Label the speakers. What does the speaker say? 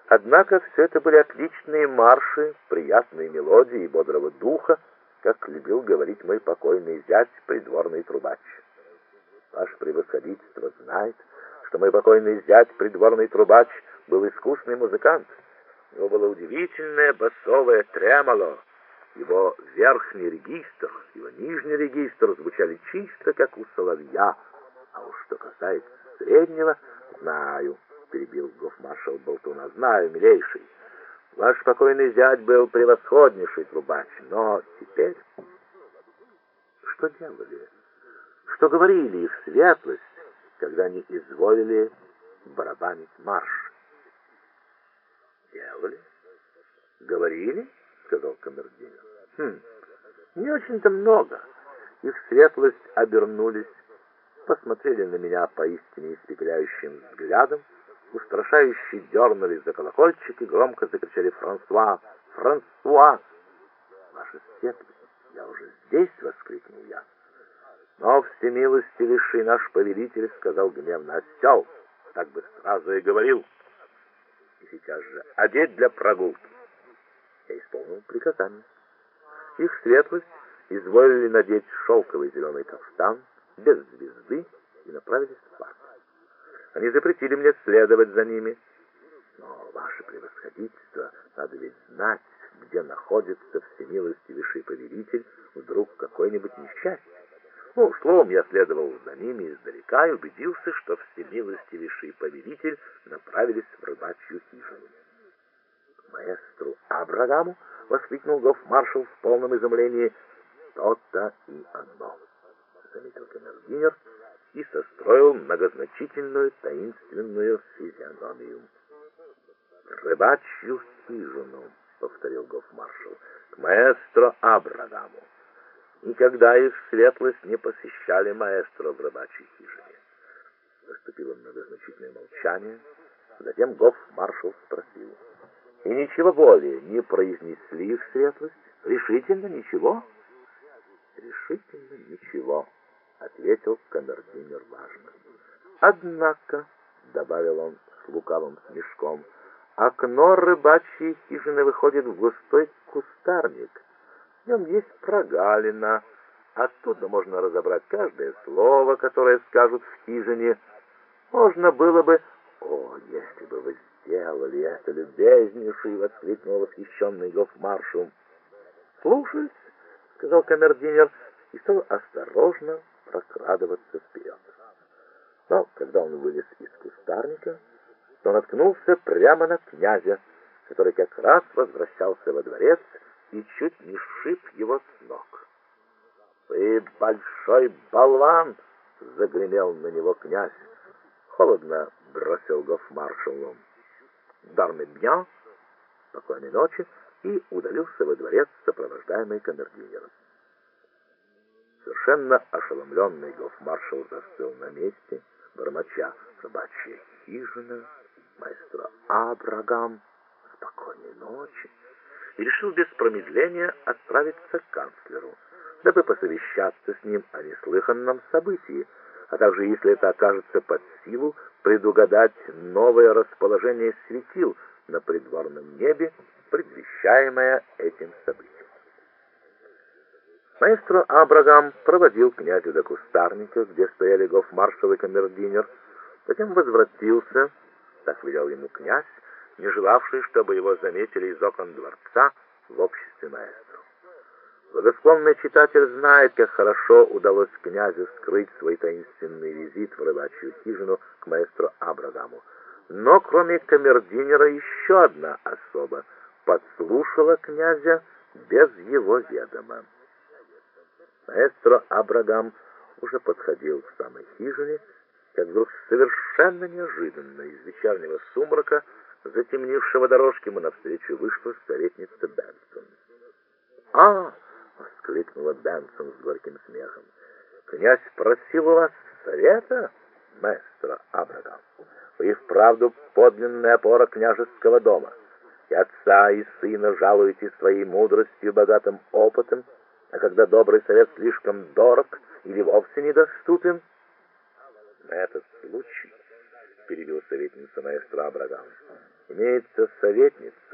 Speaker 1: Однако все это были отличные марши, приятные мелодии и бодрого духа, как любил говорить мой покойный зять, придворный трубач. Ваше превосходительство знает, что мой покойный зять, придворный трубач, был искусный музыкант. У него было удивительное басовое тремоло. Его верхний регистр, его нижний регистр звучали чисто, как у соловья. А уж что касается среднего, знаю, перебил гофмаршал болтуна, знаю, милейший. Ваш покойный зять был превосходнейший трубач, но теперь... Что делали? Что говорили их светлость, когда они изволили барабанить марш? Делали? Говорили? Сказал камердинер. Не очень-то много. Их светлость обернулись, посмотрели на меня поистине испепеляющим взглядом, устрашающе дернулись за колокольчик и громко закричали: «Франсуа! Франсуа!» «Ваша светлость, я уже здесь!» — воскликнул я. Но всемилостивейший наш повелитель сказал гневно: «Осел! Так бы сразу и говорил! И сейчас же одеть для прогулки!» Я исполнил приказание. Их светлость изволили надеть шелковый зеленый кафтан без звезды и направились в парк. Они запретили мне следовать за ними. Но, ваше превосходительство, надо ведь знать, где находится всемилостивейший повелитель, вдруг какое-нибудь несчастье. Ну, словом, я следовал за ними издалека и убедился, что всемилостивейший повелитель направились в рыбачью хижину. «К маэстру Абрагаму!» — воскликнул гофмаршал в полном изумлении. «То-то и оно!» — заметил камердинер и состроил многозначительную таинственную физиономию. «Рыбачью хижину», — повторил гофмаршал, — «к маэстро Абрагаму. Никогда их светлость не посещали маэстро в рыбачьей хижине». Наступило многозначительное молчание. Затем гофмаршал спросил: «И ничего более не произнесли их светлость? Решительно ничего?» «Решительно ничего», — ответил камердинер важно. «Однако», — добавил он с лукавым смешком, — «окно рыбачьей хижины выходит в густой кустарник. В нем есть прогалина. Оттуда можно разобрать каждое слово, которое скажут в хижине. Можно было бы...» «О, если бы вы сделали это, любезнейший!» — воскликнул восхищенный гофмаршал. «Слушаюсь», — сказал камердинер и стал осторожно прокрадываться вперед. Но когда он вылез из кустарника, то наткнулся прямо на князя, который как раз возвращался во дворец и чуть не сшиб его с ног. «Вы большой болван!» — загремел на него князь. Холодно бросил гофмаршалу: «Дарме бьян, спокойной ночи», и удалился во дворец, сопровождаемый камердинером. Совершенно ошеломленный гофмаршал застыл на месте, бормоча: «Рыбачья хижина, маэстро Абрагам, спокойной ночи», и решил без промедления отправиться к канцлеру, дабы посовещаться с ним о неслыханном событии, а также, если это окажется под силу, предугадать новое расположение светил на придворном небе, предвещаемое этим событием. Маэстро Абрагам проводил князя до кустарника, где стояли гофмаршал и камердинер, затем возвратился, так велел ему князь, не желавший, чтобы его заметили из окон дворца в обществе маэстро. Благосклонный читатель знает, как хорошо удалось князю скрыть свой таинственный визит в рыбачью хижину к маэстро Абрагаму. Но кроме камердинера еще одна особа подслушала князя без его ведома. Маэстро Абрагам уже подходил к самой хижине, как вдруг совершенно неожиданно из вечернего сумрака, затемнившего дорожки, ему навстречу вышла советница Бенсон. «А!» — воскликнула Бенсон с горьким смехом. «Князь просил у вас совета, маэстро Абрагам. Вы и вправду подлинная опора княжеского дома. И отца, и сына жалуете своей мудростью, богатым опытом, а когда добрый совет слишком дорог или вовсе недоступен...» «На этот случай, — перебил советница маэстро Абрагам, Имеется советница,